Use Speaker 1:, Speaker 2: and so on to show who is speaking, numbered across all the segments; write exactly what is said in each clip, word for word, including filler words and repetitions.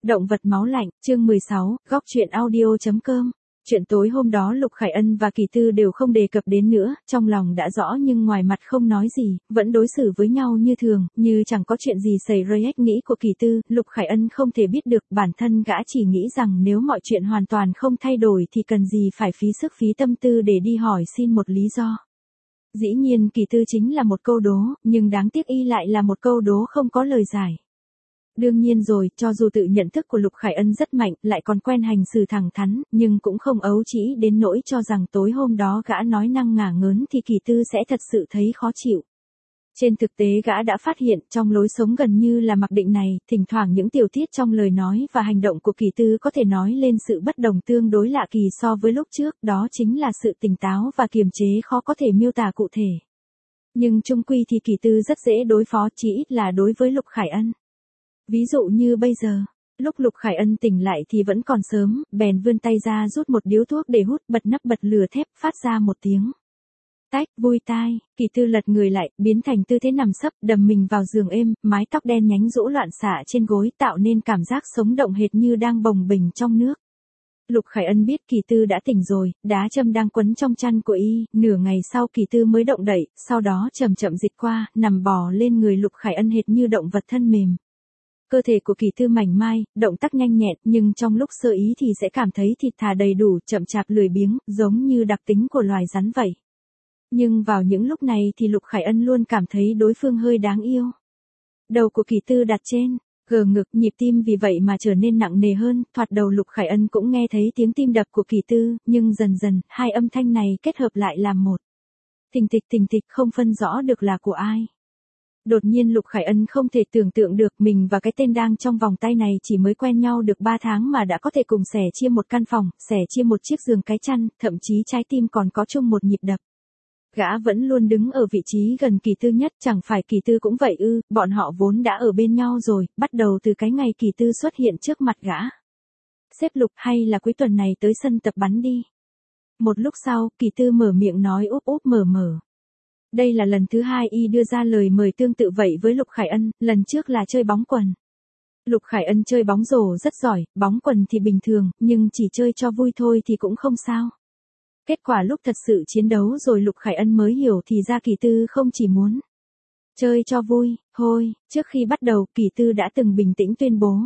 Speaker 1: Động vật máu lạnh, chương mười sáu, góc truyện audio chấm com. Chuyện tối hôm đó Lục Khải Ân và Kỳ Tư đều không đề cập đến nữa, trong lòng đã rõ nhưng ngoài mặt không nói gì, vẫn đối xử với nhau như thường, như chẳng có chuyện gì xảy ra. Nghĩ của Kỳ Tư, Lục Khải Ân không thể biết được, bản thân gã chỉ nghĩ rằng nếu mọi chuyện hoàn toàn không thay đổi thì cần gì phải phí sức phí tâm tư để đi hỏi xin một lý do. Dĩ nhiên Kỳ Tư chính là một câu đố, nhưng đáng tiếc y lại là một câu đố không có lời giải. Đương nhiên rồi, cho dù tự nhận thức của Lục Khải Ân rất mạnh, lại còn quen hành xử thẳng thắn, nhưng cũng không ấu trĩ đến nỗi cho rằng tối hôm đó gã nói năng ngả ngớn thì Kỳ Tư sẽ thật sự thấy khó chịu. Trên thực tế gã đã phát hiện trong lối sống gần như là mặc định này, thỉnh thoảng những tiểu tiết trong lời nói và hành động của Kỳ Tư có thể nói lên sự bất đồng tương đối lạ kỳ so với lúc trước, đó chính là sự tỉnh táo và kiềm chế khó có thể miêu tả cụ thể. Nhưng chung quy thì Kỳ Tư rất dễ đối phó, chỉ ít là đối với Lục Khải Ân. Ví dụ như bây giờ, lúc Lục Khải Ân tỉnh lại thì vẫn còn sớm, bèn vươn tay ra rút một điếu thuốc để hút, bật nắp bật lửa thép, phát ra một tiếng tách, vui tai. Kỳ Tư lật người lại, biến thành tư thế nằm sấp, đầm mình vào giường êm, mái tóc đen nhánh rũ loạn xạ trên gối, tạo nên cảm giác sống động hệt như đang bồng bềnh trong nước. Lục Khải Ân biết Kỳ Tư đã tỉnh rồi, đá châm đang quấn trong chăn của y, nửa ngày sau Kỳ Tư mới động đậy, sau đó chậm chậm dịch qua, nằm bò lên người Lục Khải Ân hệt như động vật thân mềm. Cơ thể của Kỳ Tư mảnh mai, động tác nhanh nhẹn, nhưng trong lúc sơ ý thì sẽ cảm thấy thịt thà đầy đủ, chậm chạp lười biếng, giống như đặc tính của loài rắn vậy. Nhưng vào những lúc này thì Lục Khải Ân luôn cảm thấy đối phương hơi đáng yêu. Đầu của Kỳ Tư đặt trên gờ ngực, nhịp tim vì vậy mà trở nên nặng nề hơn, thoạt đầu Lục Khải Ân cũng nghe thấy tiếng tim đập của Kỳ Tư, nhưng dần dần, hai âm thanh này kết hợp lại làm một. Thình thịch thình thịch không phân rõ được là của ai. Đột nhiên Lục Khải Ân không thể tưởng tượng được mình và cái tên đang trong vòng tay này chỉ mới quen nhau được ba tháng mà đã có thể cùng sẻ chia một căn phòng, sẻ chia một chiếc giường cái chăn, thậm chí trái tim còn có chung một nhịp đập. Gã vẫn luôn đứng ở vị trí gần Kỳ Tư nhất, chẳng phải Kỳ Tư cũng vậy ư, bọn họ vốn đã ở bên nhau rồi, bắt đầu từ cái ngày Kỳ Tư xuất hiện trước mặt gã. Sếp Lục, hay là cuối tuần này tới sân tập bắn đi. Một lúc sau, Kỳ Tư mở miệng nói úp úp mở mở. Đây là lần thứ hai y đưa ra lời mời tương tự vậy với Lục Khải Ân, lần trước là chơi bóng quần. Lục Khải Ân chơi bóng rổ rất giỏi, bóng quần thì bình thường, nhưng chỉ chơi cho vui thôi thì cũng không sao. Kết quả lúc thật sự chiến đấu rồi Lục Khải Ân mới hiểu thì ra Kỳ Tư không chỉ muốn chơi cho vui, thôi, trước khi bắt đầu Kỳ Tư đã từng bình tĩnh tuyên bố.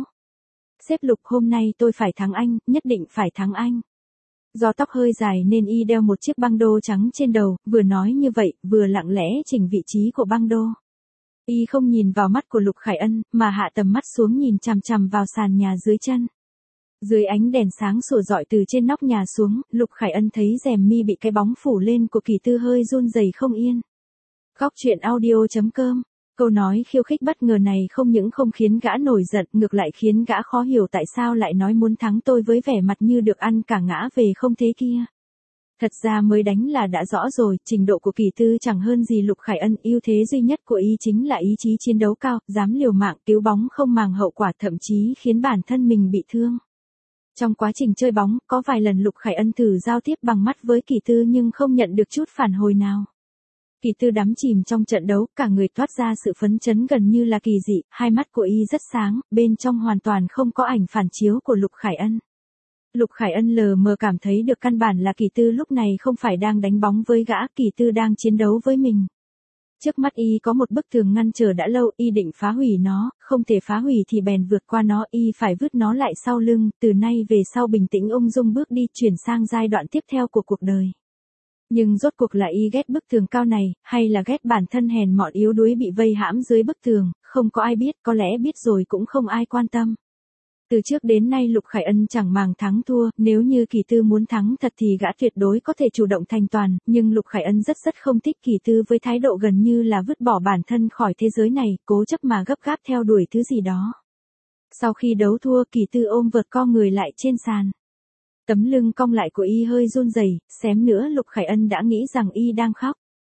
Speaker 1: Sếp Lục, hôm nay tôi phải thắng anh, nhất định phải thắng anh. Do tóc hơi dài nên y đeo một chiếc băng đô trắng trên đầu, vừa nói như vậy, vừa lặng lẽ chỉnh vị trí của băng đô. Y không nhìn vào mắt của Lục Khải Ân, mà hạ tầm mắt xuống nhìn chằm chằm vào sàn nhà dưới chân. Dưới ánh đèn sáng sủa rọi từ trên nóc nhà xuống, Lục Khải Ân thấy rèm mi bị cái bóng phủ lên của Kỳ Tư hơi run rẩy không yên. Góc truyện audio chấm com. Câu nói khiêu khích bất ngờ này không những không khiến gã nổi giận, ngược lại khiến gã khó hiểu tại sao lại nói muốn thắng tôi với vẻ mặt như được ăn cả ngã về không thế kia. Thật ra mới đánh là đã rõ rồi, trình độ của Kỳ Tư chẳng hơn gì Lục Khải Ân, ưu thế duy nhất của y chính là ý chí chiến đấu cao, dám liều mạng cứu bóng không màng hậu quả, thậm chí khiến bản thân mình bị thương. Trong quá trình chơi bóng, có vài lần Lục Khải Ân thử giao tiếp bằng mắt với Kỳ Tư nhưng không nhận được chút phản hồi nào. Kỳ Tư đắm chìm trong trận đấu, cả người toát ra sự phấn chấn gần như là kỳ dị, hai mắt của y rất sáng, bên trong hoàn toàn không có ảnh phản chiếu của Lục Khải Ân. Lục Khải Ân lờ mờ cảm thấy được căn bản là Kỳ Tư lúc này không phải đang đánh bóng với gã, Kỳ Tư đang chiến đấu với mình. Trước mắt y có một bức tường ngăn trở đã lâu, y định phá hủy nó, không thể phá hủy thì bèn vượt qua nó, y phải vứt nó lại sau lưng, từ nay về sau bình tĩnh ung dung bước đi, chuyển sang giai đoạn tiếp theo của cuộc đời. Nhưng rốt cuộc là y ghét bức tường cao này, hay là ghét bản thân hèn mọn yếu đuối bị vây hãm dưới bức tường, không có ai biết, có lẽ biết rồi cũng không ai quan tâm. Từ trước đến nay Lục Khải Ân chẳng màng thắng thua, nếu như Kỳ Tư muốn thắng thật thì gã tuyệt đối có thể chủ động thành toàn, nhưng Lục Khải Ân rất rất không thích Kỳ Tư với thái độ gần như là vứt bỏ bản thân khỏi thế giới này, cố chấp mà gấp gáp theo đuổi thứ gì đó. Sau khi đấu thua, Kỳ Tư ôm vợt co người lại trên sàn. Tấm lưng cong lại của y hơi run rẩy, xém nữa Lục Khải Ân đã nghĩ rằng y đang khóc.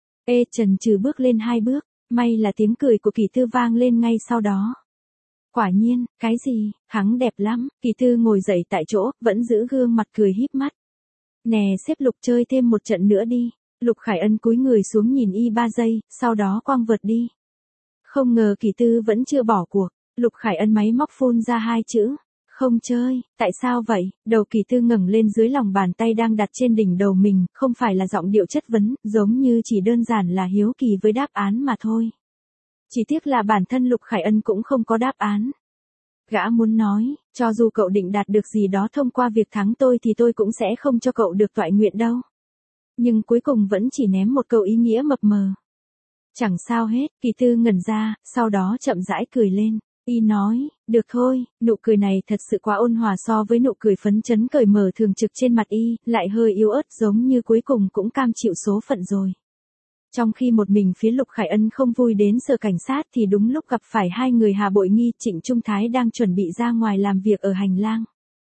Speaker 1: Ê chần chừ bước lên hai bước, may là tiếng cười của Kỳ Tư vang lên ngay sau đó. Quả nhiên, cái gì, hắn đẹp lắm, Kỳ Tư ngồi dậy tại chỗ, vẫn giữ gương mặt cười híp mắt. Nè sếp Lục, chơi thêm một trận nữa đi. Lục Khải Ân cúi người xuống nhìn y ba giây, sau đó quăng vợt đi. Không ngờ Kỳ Tư vẫn chưa bỏ cuộc, Lục Khải Ân máy móc phun ra hai chữ, Không chơi, tại sao vậy? Đầu Kỳ Tư ngẩng lên dưới lòng bàn tay đang đặt trên đỉnh đầu mình, không phải là giọng điệu chất vấn, giống như chỉ đơn giản là hiếu kỳ với đáp án mà thôi. Chỉ tiếc là bản thân Lục Khải Ân cũng không có đáp án. Gã muốn nói, cho dù cậu định đạt được gì đó thông qua việc thắng tôi thì tôi cũng sẽ không cho cậu được toại nguyện đâu. Nhưng cuối cùng vẫn chỉ ném một câu ý nghĩa mập mờ. Chẳng sao hết, Kỳ Tư ngẩn ra, sau đó chậm rãi cười lên. Y nói, được thôi, nụ cười này thật sự quá ôn hòa so với nụ cười phấn chấn cởi mở thường trực trên mặt Y, lại hơi yếu ớt giống như cuối cùng cũng cam chịu số phận rồi. Trong khi một mình phía Lục Khải Ân không vui đến sở cảnh sát thì đúng lúc gặp phải hai người Hà Bội Nghi, Trịnh Trung Thái đang chuẩn bị ra ngoài làm việc ở hành lang.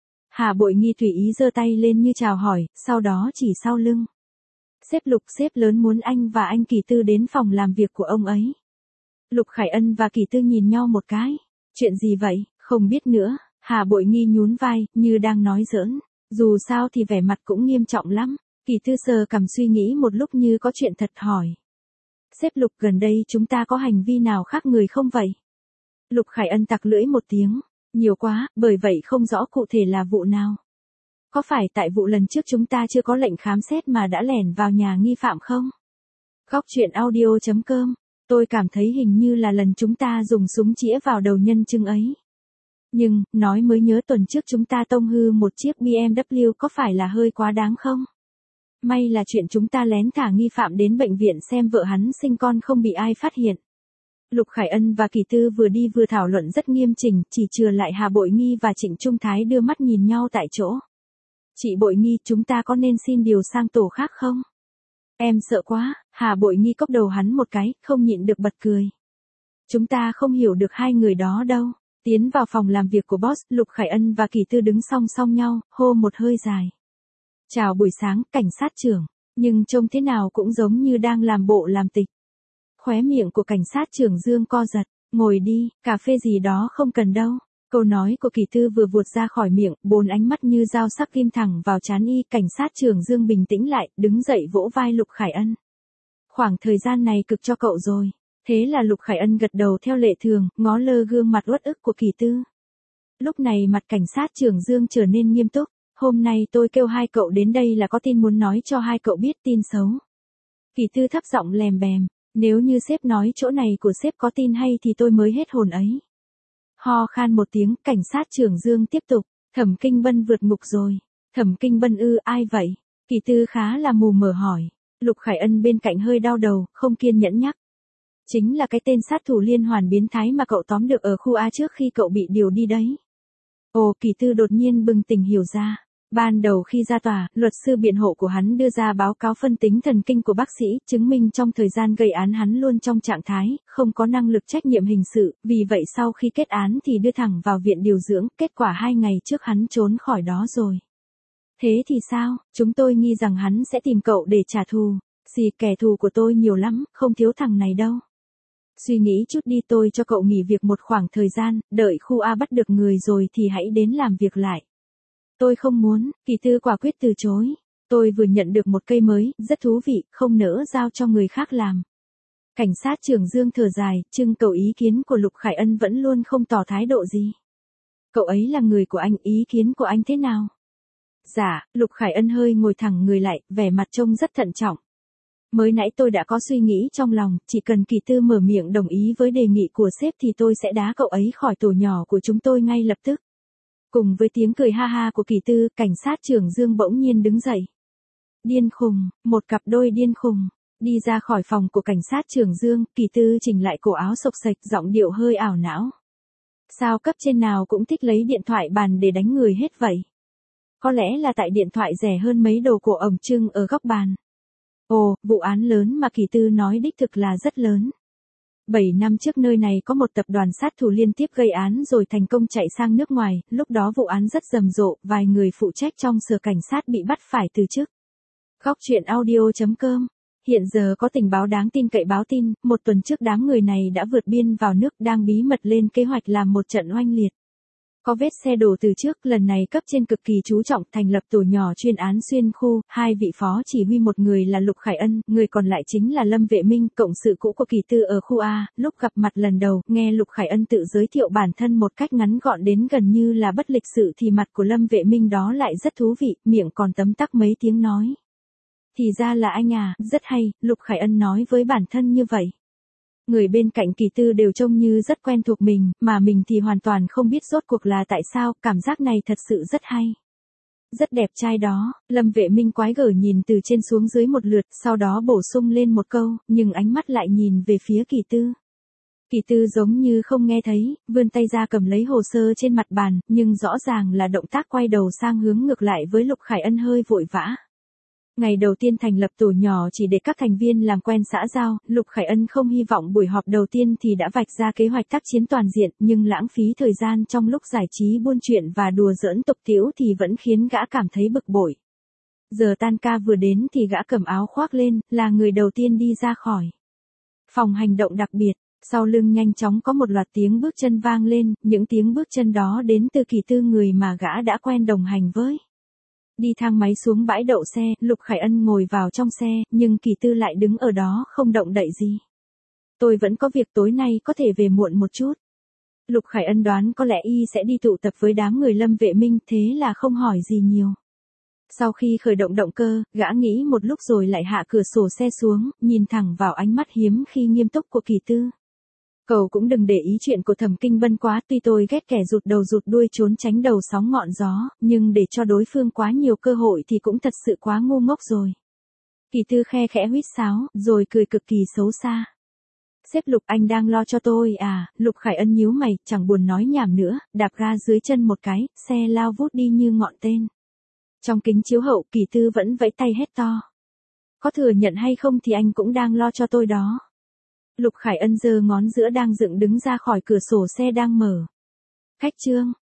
Speaker 1: Hà Bội Nghi tùy ý giơ tay lên như chào hỏi, sau đó chỉ sau lưng. Sếp Lục, sếp lớn muốn anh và anh Kỳ Tư đến phòng làm việc của ông ấy. Lục Khải Ân và Kỳ Tư nhìn nhau một cái. Chuyện gì vậy, không biết nữa, Hà Bội Nghi nhún vai, như đang nói giỡn. Dù sao thì vẻ mặt cũng nghiêm trọng lắm. Kỳ Tư sờ cằm suy nghĩ một lúc như có chuyện thật hỏi. Sếp Lục, gần đây chúng ta có hành vi nào khác người không vậy? Lục Khải Ân tặc lưỡi một tiếng. Nhiều quá, bởi vậy không rõ cụ thể là vụ nào. Có phải tại vụ lần trước chúng ta chưa có lệnh khám xét mà đã lẻn vào nhà nghi phạm không? Góc truyện audio chấm com. Tôi cảm thấy hình như là lần chúng ta dùng súng chĩa vào đầu nhân chứng ấy. Nhưng, nói mới nhớ tuần trước chúng ta tông hư một chiếc bê em vê có phải là hơi quá đáng không? May là chuyện chúng ta lén thả nghi phạm đến bệnh viện xem vợ hắn sinh con không bị ai phát hiện. Lục Khải Ân và Kỳ Tư vừa đi vừa thảo luận rất nghiêm chỉnh, chỉ chừa lại Hà Bội Nghi và Trịnh Trung Thái đưa mắt nhìn nhau tại chỗ. Chị Bội Nghi, chúng ta có nên xin điều sang tổ khác không? Em sợ quá, Hà Bội Nghi cốc đầu hắn một cái, không nhịn được bật cười. Chúng ta không hiểu được hai người đó đâu. Tiến vào phòng làm việc của boss, Lục Khải Ân và Kỳ Tư đứng song song nhau, hô một hơi dài. Chào buổi sáng, cảnh sát trưởng. Nhưng trông thế nào cũng giống như đang làm bộ làm tịch. Khóe miệng của cảnh sát trưởng Dương co giật. Ngồi đi, cà phê gì đó không cần đâu. Câu nói của Kỳ Tư vừa vụt ra khỏi miệng, bốn ánh mắt như dao sắc ghim thẳng vào trán Y. Cảnh sát trưởng Dương bình tĩnh lại, đứng dậy vỗ vai Lục Khải Ân. Khoảng thời gian này cực cho cậu rồi. Thế là Lục Khải Ân gật đầu theo lệ thường, ngó lơ gương mặt uất ức của Kỳ Tư. Lúc này mặt cảnh sát trưởng Dương trở nên nghiêm túc. Hôm nay tôi kêu hai cậu đến đây là có tin muốn nói cho hai cậu biết, tin xấu. Kỳ Tư thấp giọng lèm bèm. Nếu như sếp nói chỗ này của sếp có tin hay thì tôi mới hết hồn ấy. Ho khan một tiếng, cảnh sát trưởng Dương tiếp tục. Thẩm Kinh Bân vượt ngục rồi. Thẩm Kinh Bân ư, ai vậy? Kỳ Tư khá là mù mờ hỏi. Lục Khải Ân bên cạnh hơi đau đầu, không kiên nhẫn nhắc. Chính là cái tên sát thủ liên hoàn biến thái mà cậu tóm được ở khu A trước khi cậu bị điều đi đấy. Ồ, Kỳ Tư đột nhiên bừng tỉnh hiểu ra. Ban đầu khi ra tòa, luật sư biện hộ của hắn đưa ra báo cáo phân tính thần kinh của bác sĩ, chứng minh trong thời gian gây án hắn luôn trong trạng thái, không có năng lực trách nhiệm hình sự, vì vậy sau khi kết án thì đưa thẳng vào viện điều dưỡng, kết quả hai ngày trước hắn trốn khỏi đó rồi. Thế thì sao, chúng tôi nghi rằng hắn sẽ tìm cậu để trả thù, xì kẻ thù của tôi nhiều lắm, không thiếu thằng này đâu. Suy nghĩ chút đi, tôi cho cậu nghỉ việc một khoảng thời gian, đợi khu A bắt được người rồi thì hãy đến làm việc lại. Tôi không muốn, Kỳ Tư quả quyết từ chối. Tôi vừa nhận được một cây mới, rất thú vị, không nỡ giao cho người khác làm. Cảnh sát trưởng Dương thở dài, trưng cầu ý kiến của Lục Khải Ân vẫn luôn không tỏ thái độ gì. Cậu ấy là người của anh, ý kiến của anh thế nào? Dạ, Lục Khải Ân hơi ngồi thẳng người lại, vẻ mặt trông rất thận trọng. Mới nãy tôi đã có suy nghĩ trong lòng, chỉ cần Kỳ Tư mở miệng đồng ý với đề nghị của sếp thì tôi sẽ đá cậu ấy khỏi tổ nhỏ của chúng tôi ngay lập tức. Cùng với tiếng cười ha ha của Kỳ Tư, cảnh sát trưởng Dương bỗng nhiên đứng dậy. Điên khùng, một cặp đôi điên khùng. Đi ra khỏi phòng của cảnh sát trưởng Dương, Kỳ Tư chỉnh lại cổ áo xộc xệch, giọng điệu hơi ảo não. Sao cấp trên nào cũng thích lấy điện thoại bàn để đánh người hết vậy? Có lẽ là tại điện thoại rẻ hơn mấy đồ cổ ổng trưng ở góc bàn. Ồ, vụ án lớn mà Kỳ Tư nói đích thực là rất lớn. Bảy năm trước nơi này có một tập đoàn sát thủ liên tiếp gây án rồi thành công chạy sang nước ngoài, lúc đó vụ án rất rầm rộ, vài người phụ trách trong sở cảnh sát bị bắt phải từ chức. Góc truyện audio chấm com. Hiện giờ có tình báo đáng tin cậy báo tin, một tuần trước đám người này đã vượt biên vào nước đang bí mật lên kế hoạch làm một trận oanh liệt. Có vết xe đổ từ trước, lần này cấp trên cực kỳ chú trọng thành lập tổ nhỏ chuyên án xuyên khu, hai vị phó chỉ huy một người là Lục Khải Ân, người còn lại chính là Lâm Vệ Minh, cộng sự cũ của Kỳ Tư ở khu A. Lúc gặp mặt lần đầu, nghe Lục Khải Ân tự giới thiệu bản thân một cách ngắn gọn đến gần như là bất lịch sự thì mặt của Lâm Vệ Minh đó lại rất thú vị, miệng còn tấm tắc mấy tiếng nói. Thì ra là anh à, rất hay, Lục Khải Ân nói với bản thân như vậy. Người bên cạnh Kỳ Tư đều trông như rất quen thuộc mình, mà mình thì hoàn toàn không biết rốt cuộc là tại sao, cảm giác này thật sự rất hay. Rất đẹp trai đó, Lâm Vệ Minh quái gở nhìn từ trên xuống dưới một lượt, sau đó bổ sung lên một câu, nhưng ánh mắt lại nhìn về phía Kỳ Tư. Kỳ Tư giống như không nghe thấy, vươn tay ra cầm lấy hồ sơ trên mặt bàn, nhưng rõ ràng là động tác quay đầu sang hướng ngược lại với Lục Khải Ân hơi vội vã. Ngày đầu tiên thành lập tổ nhỏ chỉ để các thành viên làm quen xã giao, Lục Khải Ân không hy vọng buổi họp đầu tiên thì đã vạch ra kế hoạch tác chiến toàn diện, nhưng lãng phí thời gian trong lúc giải trí buôn chuyện và đùa giỡn tục tĩu thì vẫn khiến gã cảm thấy bực bội. Giờ tan ca vừa đến thì gã cầm áo khoác lên, là người đầu tiên đi ra khỏi phòng hành động đặc biệt. Sau lưng nhanh chóng có một loạt tiếng bước chân vang lên, những tiếng bước chân đó đến từ Kỳ Tư, người mà gã đã quen đồng hành với. Đi thang máy xuống bãi đậu xe, Lục Khải Ân ngồi vào trong xe, nhưng Kỳ Tư lại đứng ở đó không động đậy gì. Tôi vẫn có việc, tối nay có thể về muộn một chút. Lục Khải Ân đoán có lẽ y sẽ đi tụ tập với đám người Lâm Vệ Minh, thế là không hỏi gì nhiều. Sau khi khởi động động cơ, gã nghĩ một lúc rồi lại hạ cửa sổ xe xuống, nhìn thẳng vào ánh mắt hiếm khi nghiêm túc của Kỳ Tư. Cậu cũng đừng để ý chuyện của Thẩm Kinh Vân quá, tuy tôi ghét kẻ rụt đầu rụt đuôi trốn tránh đầu sóng ngọn gió, nhưng để cho đối phương quá nhiều cơ hội thì cũng thật sự quá ngu ngốc rồi. Kỳ Tư khe khẽ huýt sáo, rồi cười cực kỳ xấu xa. Sếp Lục, anh đang lo cho tôi à? Lục Khải Ân nhíu mày, chẳng buồn nói nhảm nữa, đạp ga dưới chân một cái, xe lao vút đi như ngọn tên. Trong kính chiếu hậu, Kỳ Tư vẫn vẫy tay hét to. Có thừa nhận hay không thì anh cũng đang lo cho tôi đó. Lục Khải Ân giơ ngón giữa đang dựng đứng ra khỏi cửa sổ xe đang mở. Khách trương.